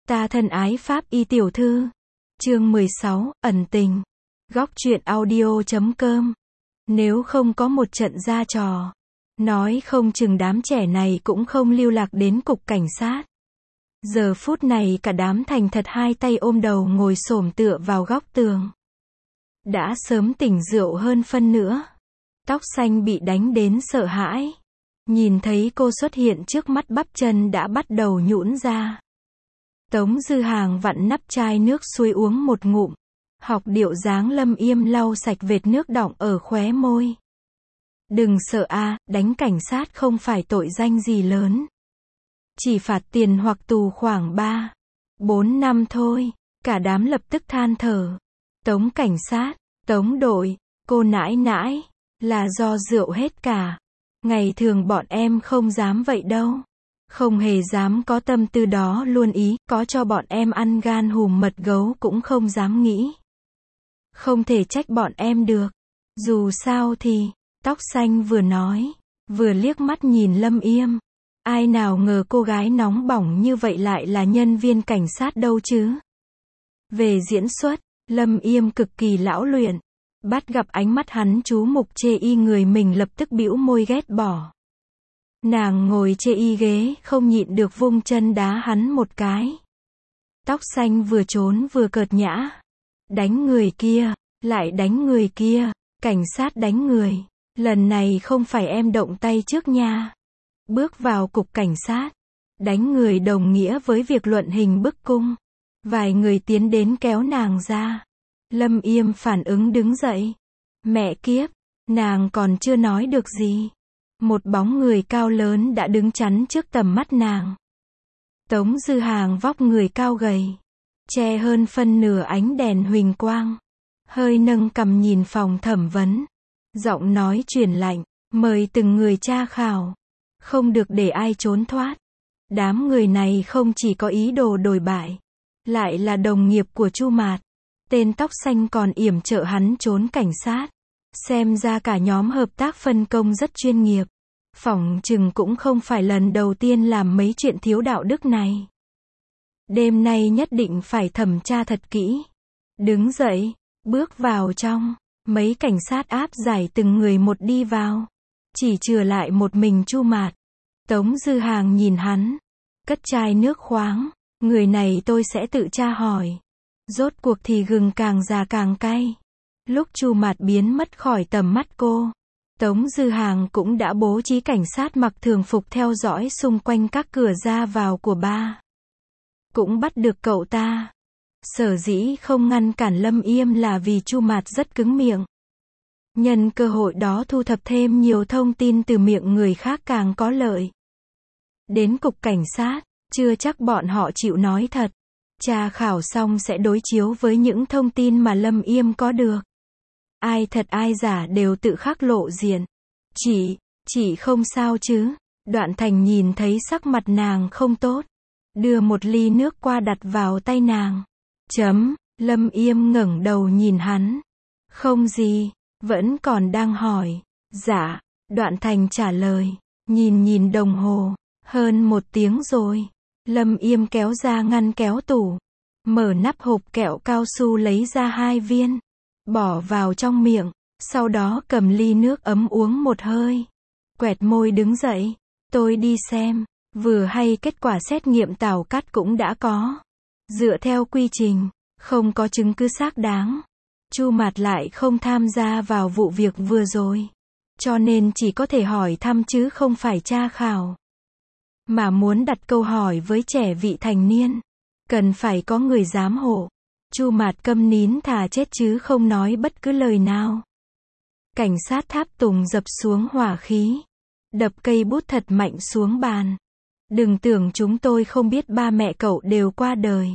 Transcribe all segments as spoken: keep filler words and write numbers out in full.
Ta thân ái Pháp y tiểu thư. Chương mười sáu, ẩn tình. Góc truyện audio chấm com. Nếu không có một trận ra trò, nói không chừng đám trẻ này cũng không lưu lạc đến cục cảnh sát. Giờ phút này cả đám thành thật hai tay ôm đầu ngồi xổm tựa vào góc tường. Đã sớm tỉnh rượu hơn phân nữa. Tóc xanh bị đánh đến sợ hãi. Nhìn thấy cô xuất hiện trước mắt bắp chân đã bắt đầu nhũn ra. Tống Dư Hàng vặn nắp chai nước suối uống một ngụm. Học điệu dáng Lâm Yêm lau sạch vệt nước đọng ở khóe môi. Đừng sợ a, đánh cảnh sát không phải tội danh gì lớn. Chỉ phạt tiền hoặc tù khoảng ba, bốn năm thôi. Cả đám lập tức than thở. Tống cảnh sát, Tống đội, cô nãi nãi, là do rượu hết cả. Ngày thường bọn em không dám vậy đâu. Không hề dám có tâm tư đó luôn ý, có cho bọn em ăn gan hùm mật gấu cũng không dám nghĩ. Không thể trách bọn em được. Dù sao thì, tóc xanh vừa nói, vừa liếc mắt nhìn Lâm Yêm. Ai nào ngờ cô gái nóng bỏng như vậy lại là nhân viên cảnh sát đâu chứ. Về diễn xuất, Lâm Yêm cực kỳ lão luyện. Bắt gặp ánh mắt hắn chú mục chê y người mình lập tức bĩu môi ghét bỏ. Nàng ngồi chê y ghế, không nhịn được vung chân đá hắn một cái. Tóc xanh vừa trốn vừa cợt nhã. Đánh người kia, lại đánh người kia, cảnh sát đánh người. Lần này không phải em động tay trước nha. Bước vào cục cảnh sát. Đánh người đồng nghĩa với việc luận hình bức cung. Vài người tiến đến kéo nàng ra. Lâm Yêm phản ứng đứng dậy. Mẹ kiếp, nàng còn chưa nói được gì. Một bóng người cao lớn đã đứng chắn trước tầm mắt nàng. Tống Dư Hàng vóc người cao gầy, che hơn phân nửa ánh đèn huỳnh quang. Hơi nâng cằm nhìn phòng thẩm vấn. Giọng nói truyền lạnh, mời từng người tra khảo. Không được để ai trốn thoát. Đám người này không chỉ có ý đồ đồi bại, lại là đồng nghiệp của Chu Mạt. Tên tóc xanh còn yểm trợ hắn trốn cảnh sát. Xem ra cả nhóm hợp tác phân công rất chuyên nghiệp. Phỏng chừng cũng không phải lần đầu tiên làm mấy chuyện thiếu đạo đức này. Đêm nay nhất định phải thẩm tra thật kỹ. Đứng dậy, bước vào trong. Mấy cảnh sát áp giải từng người một đi vào. Chỉ chừa lại một mình Chu Mạt. Tống Dư Hàng nhìn hắn. Cất chai nước khoáng. Người này tôi sẽ tự tra hỏi. Rốt cuộc thì gừng càng già càng cay. Lúc Chu Mạt biến mất khỏi tầm mắt cô, Tống Dư Hàng cũng đã bố trí cảnh sát mặc thường phục theo dõi xung quanh các cửa ra vào của ba. Cũng bắt được cậu ta. Sở dĩ không ngăn cản Lâm Yêm là vì Chu Mạt rất cứng miệng. Nhân cơ hội đó thu thập thêm nhiều thông tin từ miệng người khác càng có lợi. Đến cục cảnh sát, chưa chắc bọn họ chịu nói thật. Tra khảo xong sẽ đối chiếu với những thông tin mà Lâm Yêm có được. Ai thật ai giả đều tự khắc lộ diện. Chị, chị không sao chứ? Đoạn Thành nhìn thấy sắc mặt nàng không tốt. Đưa một ly nước qua đặt vào tay nàng. Chấm, Lâm Yêm ngẩng đầu nhìn hắn. Không gì, vẫn còn đang hỏi. Dạ, Đoạn Thành trả lời. Nhìn nhìn đồng hồ, hơn một tiếng rồi. Lâm Yêm kéo ra ngăn kéo tủ. Mở nắp hộp kẹo cao su lấy ra hai viên. Bỏ vào trong miệng. Sau đó cầm ly nước ấm uống một hơi. Quẹt môi đứng dậy. Tôi đi xem. Vừa hay kết quả xét nghiệm tảo cắt cũng đã có. Dựa theo quy trình, không có chứng cứ xác đáng. Chu Mạt lại không tham gia vào vụ việc vừa rồi. Cho nên chỉ có thể hỏi thăm chứ không phải tra khảo. Mà muốn đặt câu hỏi với trẻ vị thành niên, cần phải có người giám hộ. Chu Mạt câm nín thà chết chứ không nói bất cứ lời nào. Cảnh sát Tháp Tùng dập xuống hỏa khí. Đập cây bút thật mạnh xuống bàn. Đừng tưởng chúng tôi không biết ba mẹ cậu đều qua đời.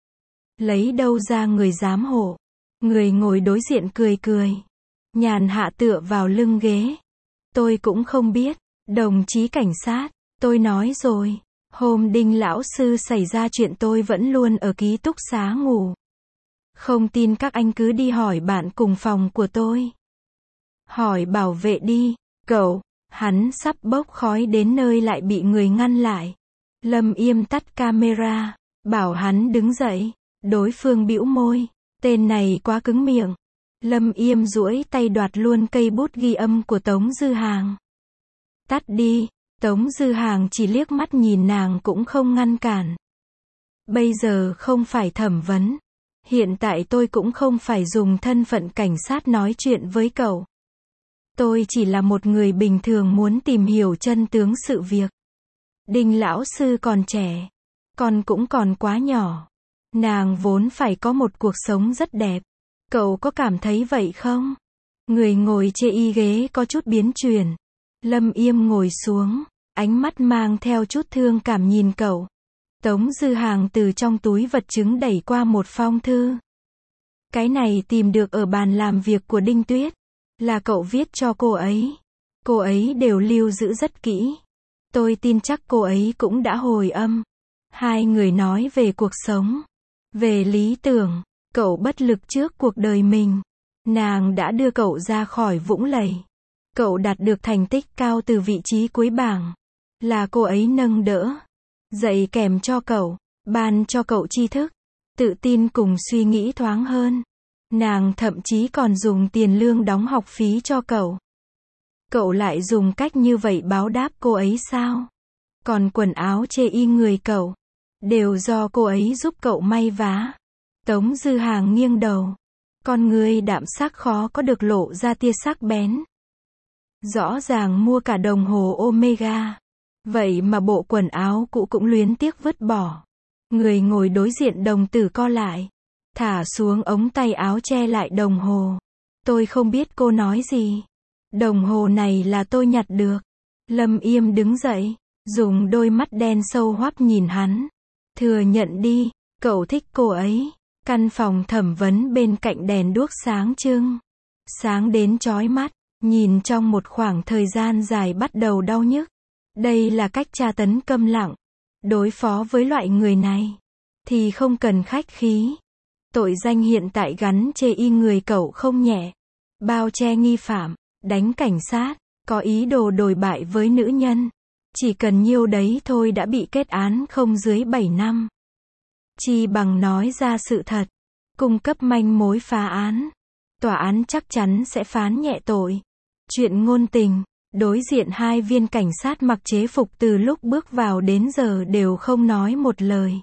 Lấy đâu ra người giám hộ. Người ngồi đối diện cười cười. Nhàn hạ tựa vào lưng ghế. Tôi cũng không biết. Đồng chí cảnh sát, tôi nói rồi. Hôm Đinh lão sư xảy ra chuyện tôi vẫn luôn ở ký túc xá ngủ. Không tin các anh cứ đi hỏi bạn cùng phòng của tôi. Hỏi bảo vệ đi, cậu. Hắn sắp bốc khói đến nơi lại bị người ngăn lại. Lâm Yêm tắt camera. Bảo hắn đứng dậy. Đối phương bĩu môi. Tên này quá cứng miệng. Lâm Yêm duỗi tay đoạt luôn cây bút ghi âm của Tống Dư Hàng. Tắt đi. Tống Dư Hàng chỉ liếc mắt nhìn nàng cũng không ngăn cản. Bây giờ không phải thẩm vấn. Hiện tại tôi cũng không phải dùng thân phận cảnh sát nói chuyện với cậu. Tôi chỉ là một người bình thường muốn tìm hiểu chân tướng sự việc. Đinh lão sư còn trẻ. Con cũng còn quá nhỏ. Nàng vốn phải có một cuộc sống rất đẹp. Cậu có cảm thấy vậy không? Người ngồi chê y ghế có chút biến chuyển. Lâm Yêm ngồi xuống. Ánh mắt mang theo chút thương cảm nhìn cậu. Tống Dư Hàng từ trong túi vật chứng đẩy qua một phong thư. Cái này tìm được ở bàn làm việc của Đinh Tuyết. Là cậu viết cho cô ấy. Cô ấy đều lưu giữ rất kỹ. Tôi tin chắc cô ấy cũng đã hồi âm. Hai người nói về cuộc sống. Về lý tưởng. Cậu bất lực trước cuộc đời mình. Nàng đã đưa cậu ra khỏi vũng lầy. Cậu đạt được thành tích cao từ vị trí cuối bảng. Là cô ấy nâng đỡ. Dạy kèm cho cậu. Ban cho cậu tri thức. Tự tin cùng suy nghĩ thoáng hơn. Nàng thậm chí còn dùng tiền lương đóng học phí cho cậu. Cậu lại dùng cách như vậy báo đáp cô ấy sao? Còn quần áo chê y người cậu. Đều do cô ấy giúp cậu may vá. Tống Dư Hàng nghiêng đầu. Con người đạm sắc khó có được lộ ra tia sắc bén. Rõ ràng mua cả đồng hồ Omega. Vậy mà bộ quần áo cũ cũng luyến tiếc vứt bỏ. Người ngồi đối diện đồng tử co lại. Thả xuống ống tay áo che lại đồng hồ. Tôi không biết cô nói gì. Đồng hồ này là tôi nhặt được. Lâm Yêm đứng dậy. Dùng đôi mắt đen sâu hoắt nhìn hắn. Thừa nhận đi. Cậu thích cô ấy. Căn phòng thẩm vấn bên cạnh đèn đuốc sáng trưng. Sáng đến chói mắt. Nhìn trong một khoảng thời gian dài bắt đầu đau nhức. Đây là cách tra tấn câm lặng. Đối phó với loại người này. Thì không cần khách khí. Tội danh hiện tại gắn chê y người cậu không nhẹ. Bao che nghi phạm. Đánh cảnh sát. Có ý đồ đồi bại với nữ nhân. Chỉ cần nhiêu đấy thôi đã bị kết án không dưới bảy năm. Chi bằng nói ra sự thật. Cung cấp manh mối phá án. Tòa án chắc chắn sẽ phán nhẹ tội. Chuyện ngôn tình. Đối diện hai viên cảnh sát mặc chế phục từ lúc bước vào đến giờ đều không nói một lời.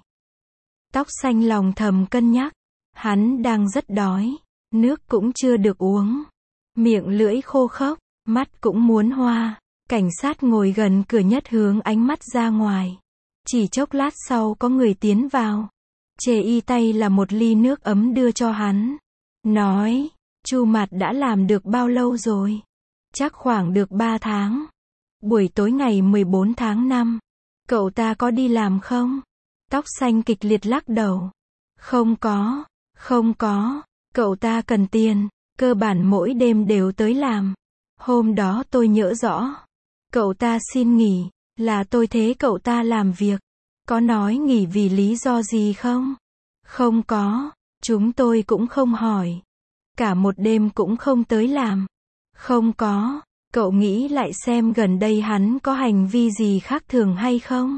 Tóc xanh lòng thầm cân nhắc. Hắn đang rất đói. Nước cũng chưa được uống. Miệng lưỡi khô khốc. Mắt cũng muốn hoa. Cảnh sát ngồi gần cửa nhất hướng ánh mắt ra ngoài. Chỉ chốc lát sau có người tiến vào. Chê y tay là một ly nước ấm đưa cho hắn. Nói. Chu Mạt đã làm được bao lâu rồi? Chắc khoảng được ba tháng. Buổi tối ngày mười bốn tháng năm. Cậu ta có đi làm không? Tóc xanh kịch liệt lắc đầu. Không có. Không có. Cậu ta cần tiền. Cơ bản mỗi đêm đều tới làm. Hôm đó tôi nhớ rõ. Cậu ta xin nghỉ. Là tôi thế cậu ta làm việc. Có nói nghỉ vì lý do gì không? Không có. Chúng tôi cũng không hỏi. Cả một đêm cũng không tới làm. Không có. Cậu nghĩ lại xem gần đây hắn có hành vi gì khác thường hay không?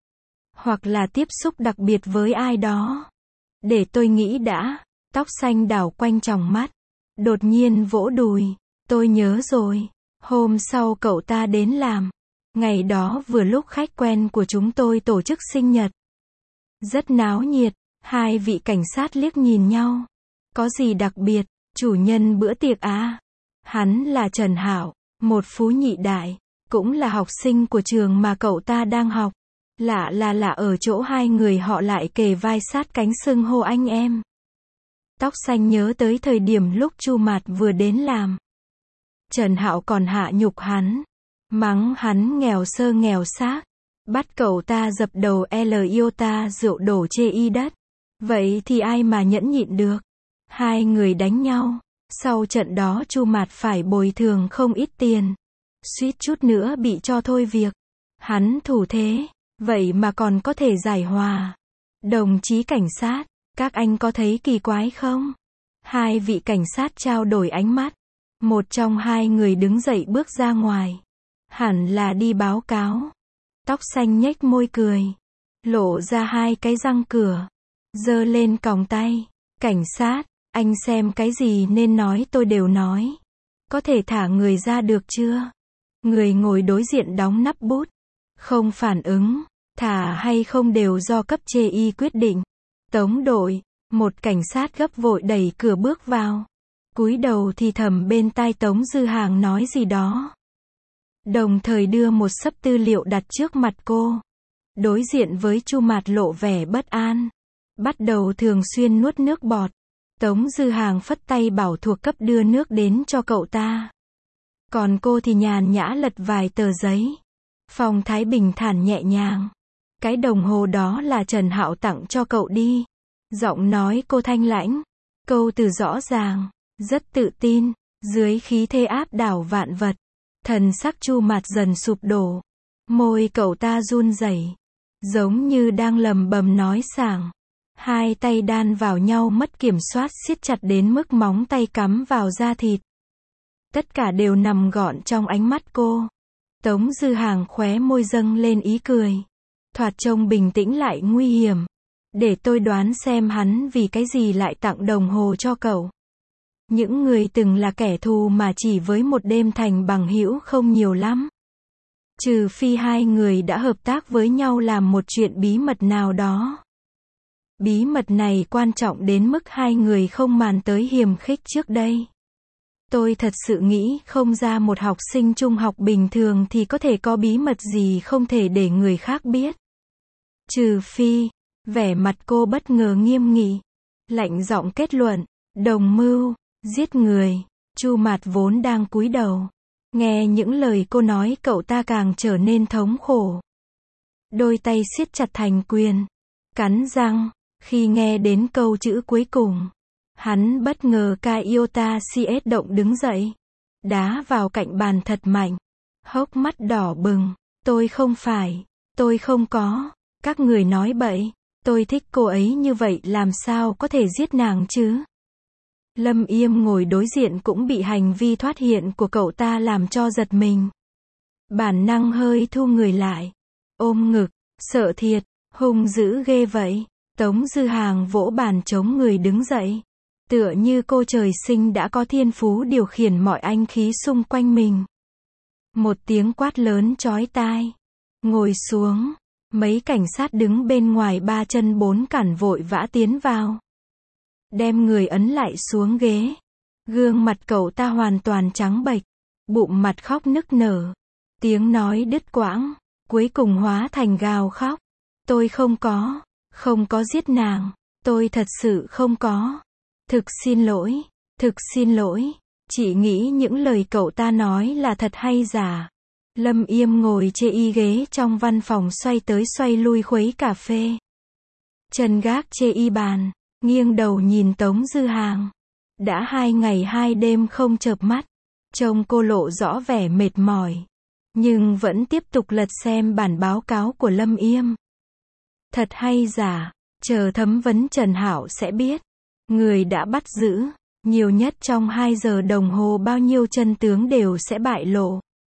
Hoặc là tiếp xúc đặc biệt với ai đó. Để tôi nghĩ đã. Tóc xanh đảo quanh tròng mắt. Đột nhiên vỗ đùi. Tôi nhớ rồi. Hôm sau cậu ta đến làm. Ngày đó vừa lúc khách quen của chúng tôi tổ chức sinh nhật. Rất náo nhiệt. Hai vị cảnh sát liếc nhìn nhau. Có gì đặc biệt? Chủ nhân bữa tiệc à? Hắn là Trần Hảo. Một phú nhị đại. Cũng là học sinh của trường mà cậu ta đang học. Lạ là lạ ở chỗ hai người họ lại kề vai sát cánh xưng hô anh em. Tóc xanh nhớ tới thời điểm lúc Chu Mạt vừa đến làm. Trần Hạo còn hạ nhục hắn. Mắng hắn nghèo sơ nghèo xác. Bắt cậu ta dập đầu L iota rượu đổ chê y đất. Vậy thì ai mà nhẫn nhịn được. Hai người đánh nhau. Sau trận đó Chu Mạt phải bồi thường không ít tiền. Suýt chút nữa bị cho thôi việc. Hắn thủ thế. Vậy mà còn có thể giải hòa. Đồng chí cảnh sát. Các anh có thấy kỳ quái không? Hai vị cảnh sát trao đổi ánh mắt. Một trong hai người đứng dậy bước ra ngoài. Hẳn là đi báo cáo. Tóc xanh nhếch môi cười. lộ ra hai cái răng cửa, giơ lên còng tay. Cảnh sát, anh xem cái gì nên nói tôi đều nói. Có thể thả người ra được chưa? Người ngồi đối diện đóng nắp bút. Không phản ứng, thả hay không đều do cấp chê y quyết định. Tống đội, một cảnh sát gấp vội đẩy cửa bước vào. Cúi đầu thì thầm bên tai Tống Dư Hàng nói gì đó. Đồng thời đưa một xấp tư liệu đặt trước mặt cô. Đối diện với Chu Mạt lộ vẻ bất an. Bắt đầu thường xuyên nuốt nước bọt. Tống Dư Hàng phất tay bảo thuộc cấp đưa nước đến cho cậu ta. Còn cô thì nhàn nhã lật vài tờ giấy. Phong thái bình thản nhẹ nhàng. Cái đồng hồ đó là Trần Hạo tặng cho cậu đi. Giọng nói cô thanh lãnh. Câu từ rõ ràng. Rất tự tin. Dưới khí thế áp đảo vạn vật. Thần sắc Chu Mạt dần sụp đổ. Môi cậu ta run rẩy, giống như đang lầm bầm nói sảng. Hai tay đan vào nhau mất kiểm soát siết chặt đến mức móng tay cắm vào da thịt. Tất cả đều nằm gọn trong ánh mắt cô. Tống Dư Hàng khóe môi dâng lên ý cười. Thoạt trông bình tĩnh lại nguy hiểm. Để tôi đoán xem hắn vì cái gì lại tặng đồng hồ cho cậu. Những người từng là kẻ thù mà chỉ với một đêm thành bằng hữu không nhiều lắm. Trừ phi hai người đã hợp tác với nhau làm một chuyện bí mật nào đó. Bí mật này quan trọng đến mức hai người không màn tới hiềm khích trước đây. Tôi thật sự nghĩ không ra một học sinh trung học bình thường thì có thể có bí mật gì không thể để người khác biết. Trừ phi, vẻ mặt cô bất ngờ nghiêm nghị. Lạnh giọng kết luận, đồng mưu, giết người. Chu Mạt vốn đang cúi đầu. Nghe những lời cô nói cậu ta càng trở nên thống khổ. Đôi tay siết chặt thành quyền. Cắn răng, khi nghe đến câu chữ cuối cùng. Hắn bất ngờ Kaiota xê ét động đứng dậy. Đá vào cạnh bàn thật mạnh. Hốc mắt đỏ bừng. Tôi không phải. Tôi không có. Các người nói bậy. Tôi thích cô ấy như vậy làm sao có thể giết nàng chứ? Lâm Yêm ngồi đối diện cũng bị hành vi thoát hiện của cậu ta làm cho giật mình. Bản năng hơi thu người lại. Ôm ngực, sợ thiệt, hung dữ ghê vậy. Tống Dư Hàng vỗ bàn chống người đứng dậy. Tựa như cô trời sinh đã có thiên phú điều khiển mọi anh khí xung quanh mình. Một tiếng quát lớn chói tai. Ngồi xuống. Mấy cảnh sát đứng bên ngoài ba chân bốn cẳng vội vã tiến vào. Đem người ấn lại xuống ghế. Gương mặt cậu ta hoàn toàn trắng bệch. Bụng mặt khóc nức nở. Tiếng nói đứt quãng. Cuối cùng hóa thành gào khóc. Tôi không có. Không có giết nàng. Tôi thật sự không có. Thực xin lỗi. Thực xin lỗi. Chỉ nghĩ những lời cậu ta nói là thật hay giả. Lâm Yêm ngồi chê y ghế trong văn phòng xoay tới xoay lui khuấy cà phê. Chân gác chê y bàn. Nghiêng đầu nhìn Tống Dư Hàng. Đã hai ngày hai đêm không chợp mắt. Trông cô lộ rõ vẻ mệt mỏi. Nhưng vẫn tiếp tục lật xem bản báo cáo của Lâm Yêm. Thật hay giả, chờ thẩm vấn Trần Hạo sẽ biết. Người đã bắt giữ, nhiều nhất trong hai giờ đồng hồ bao nhiêu chân tướng đều sẽ bại lộ.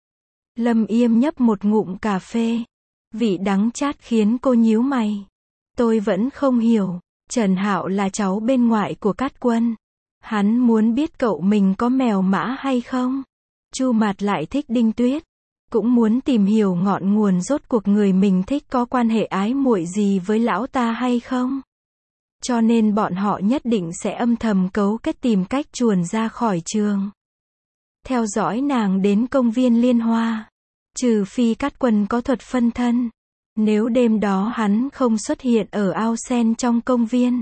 Lâm Yêm nhấp một ngụm cà phê. Vị đắng chát khiến cô nhíu mày. Tôi vẫn không hiểu. Trần Hạo là cháu bên ngoại của Cát Quân. Hắn muốn biết cậu mình có mèo mã hay không. Chu Mạt lại thích Đinh Tuyết. Cũng muốn tìm hiểu ngọn nguồn rốt cuộc người mình thích có quan hệ ái muội gì với lão ta hay không. Cho nên bọn họ nhất định sẽ âm thầm cấu kết tìm cách chuồn ra khỏi trường. Theo dõi nàng đến công viên Liên Hoa. Trừ phi Cát Quân có thuật phân thân. Nếu đêm đó hắn không xuất hiện ở ao sen trong công viên.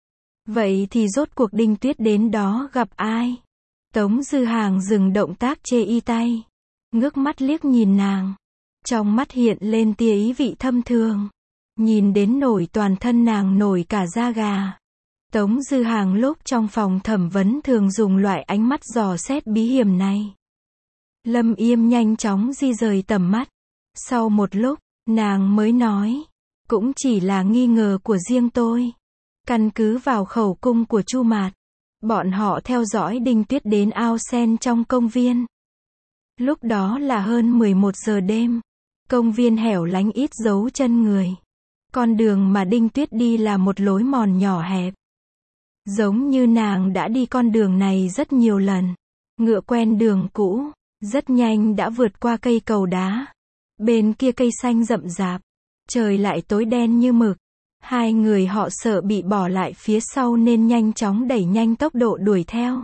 Vậy thì rốt cuộc Đinh Tuyết đến đó gặp ai? Tống Dư Hàng dừng động tác chê y tay. Ngước mắt liếc nhìn nàng. Trong mắt hiện lên tia ý vị thâm thường. Nhìn đến nổi toàn thân nàng nổi cả da gà. Tống Dư Hàng lúc trong phòng thẩm vấn thường dùng loại ánh mắt dò xét bí hiểm này. Lâm Yêm nhanh chóng di rời tầm mắt. Sau một lúc, nàng mới nói. Cũng chỉ là nghi ngờ của riêng tôi. Căn cứ vào khẩu cung của Chu Mạt. Bọn họ theo dõi Đinh Tuyết đến ao sen trong công viên. Lúc đó là hơn mười một giờ đêm. Công viên hẻo lánh ít dấu chân người. Con đường mà Đinh Tuyết đi là một lối mòn nhỏ hẹp. Giống như nàng đã đi con đường này rất nhiều lần. Ngựa quen đường cũ, rất nhanh đã vượt qua cây cầu đá. Bên kia cây xanh rậm rạp, trời lại tối đen như mực. Hai người họ sợ bị bỏ lại phía sau nên nhanh chóng đẩy nhanh tốc độ đuổi theo.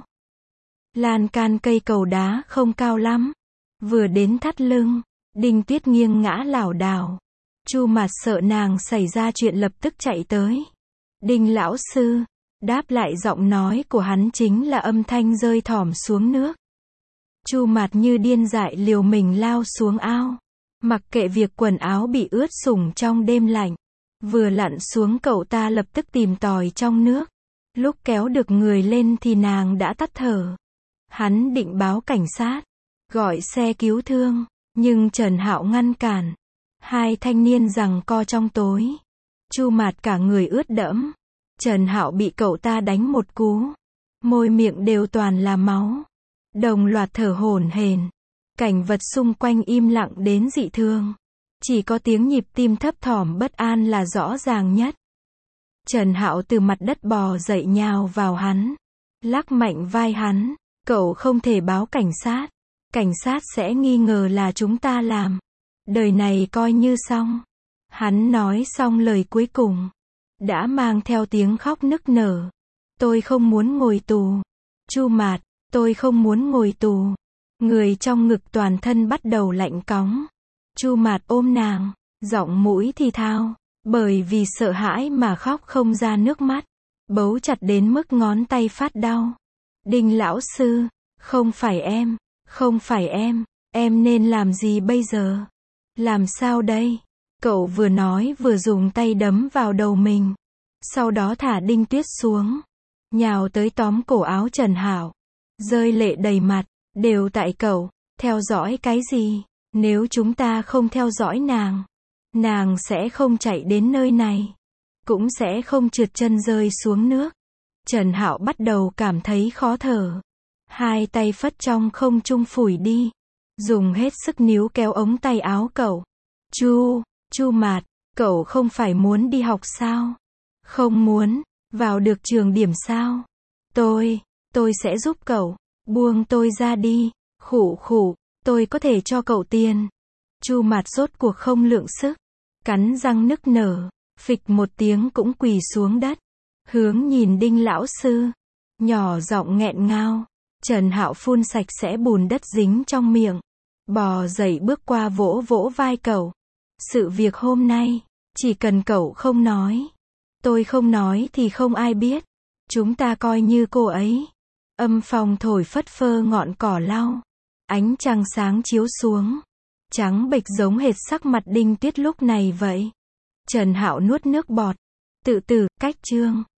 Lan can cây cầu đá không cao lắm. Vừa đến thắt lưng, Đinh Tuyết nghiêng ngã lảo đảo. Chu Mạt sợ nàng xảy ra chuyện lập tức chạy tới. Đinh lão sư, đáp lại giọng nói của hắn chính là âm thanh rơi thỏm xuống nước. Chu Mạt như điên dại liều mình lao xuống ao. Mặc kệ việc quần áo bị ướt sũng trong đêm lạnh. Vừa lặn xuống cậu ta lập tức tìm tòi trong nước. Lúc kéo được người lên thì nàng đã tắt thở. Hắn định báo cảnh sát, gọi xe cứu thương, nhưng Trần Hạo ngăn cản. Hai thanh niên giằng co trong tối. Chu Mạt cả người ướt đẫm. Trần Hạo bị cậu ta đánh một cú. Môi miệng đều toàn là máu. Đồng loạt thở hổn hển. Cảnh vật xung quanh im lặng đến dị thường. Chỉ có tiếng nhịp tim thấp thỏm bất an là rõ ràng nhất. Trần Hạo từ mặt đất bò dậy nhào vào hắn. Lắc mạnh vai hắn. Cậu không thể báo cảnh sát. Cảnh sát sẽ nghi ngờ là chúng ta làm. Đời này coi như xong. Hắn nói xong lời cuối cùng. Đã mang theo tiếng khóc nức nở. Tôi không muốn ngồi tù. Chu Mạt, tôi không muốn ngồi tù. Người trong ngực toàn thân bắt đầu lạnh cóng. Chu Mạt ôm nàng, giọng mũi thì thào, bởi vì sợ hãi mà khóc không ra nước mắt. Bấu chặt đến mức ngón tay phát đau. Đinh lão sư, không phải em, không phải em, em nên làm gì bây giờ? Làm sao đây? Cậu vừa nói vừa dùng tay đấm vào đầu mình. Sau đó thả Đinh Tuyết xuống. Nhào tới tóm cổ áo Trần Hạo. Rơi lệ đầy mặt. Đều tại cậu. Theo dõi cái gì? Nếu chúng ta không theo dõi nàng, nàng sẽ không chạy đến nơi này. Cũng sẽ không trượt chân rơi xuống nước. Trần Hạo bắt đầu cảm thấy khó thở. Hai tay phất trong không trung phủi đi. Dùng hết sức níu kéo ống tay áo cậu. Chu, Chu Mạt, cậu không phải muốn đi học sao? Không muốn, vào được trường điểm sao? Tôi, tôi sẽ giúp cậu. Buông tôi ra đi. Khụ khụ, tôi có thể cho cậu tiền. Chu Mạt rốt cuộc không lượng sức. Cắn răng nức nở. Phịch một tiếng cũng quỳ xuống đất. Hướng nhìn Đinh lão sư. Nhỏ giọng nghẹn ngào. Trần Hạo phun sạch sẽ bùn đất dính trong miệng. Bò dậy bước qua vỗ vỗ vai cậu. Sự việc hôm nay, chỉ cần cậu không nói. Tôi không nói thì không ai biết. Chúng ta coi như cô ấy. Âm phong thổi phất phơ ngọn cỏ lau. Ánh trăng sáng chiếu xuống. Trắng bệch giống hệt sắc mặt Đinh Tuyết lúc này vậy. Trần Hạo nuốt nước bọt. Tự tử, cách chương.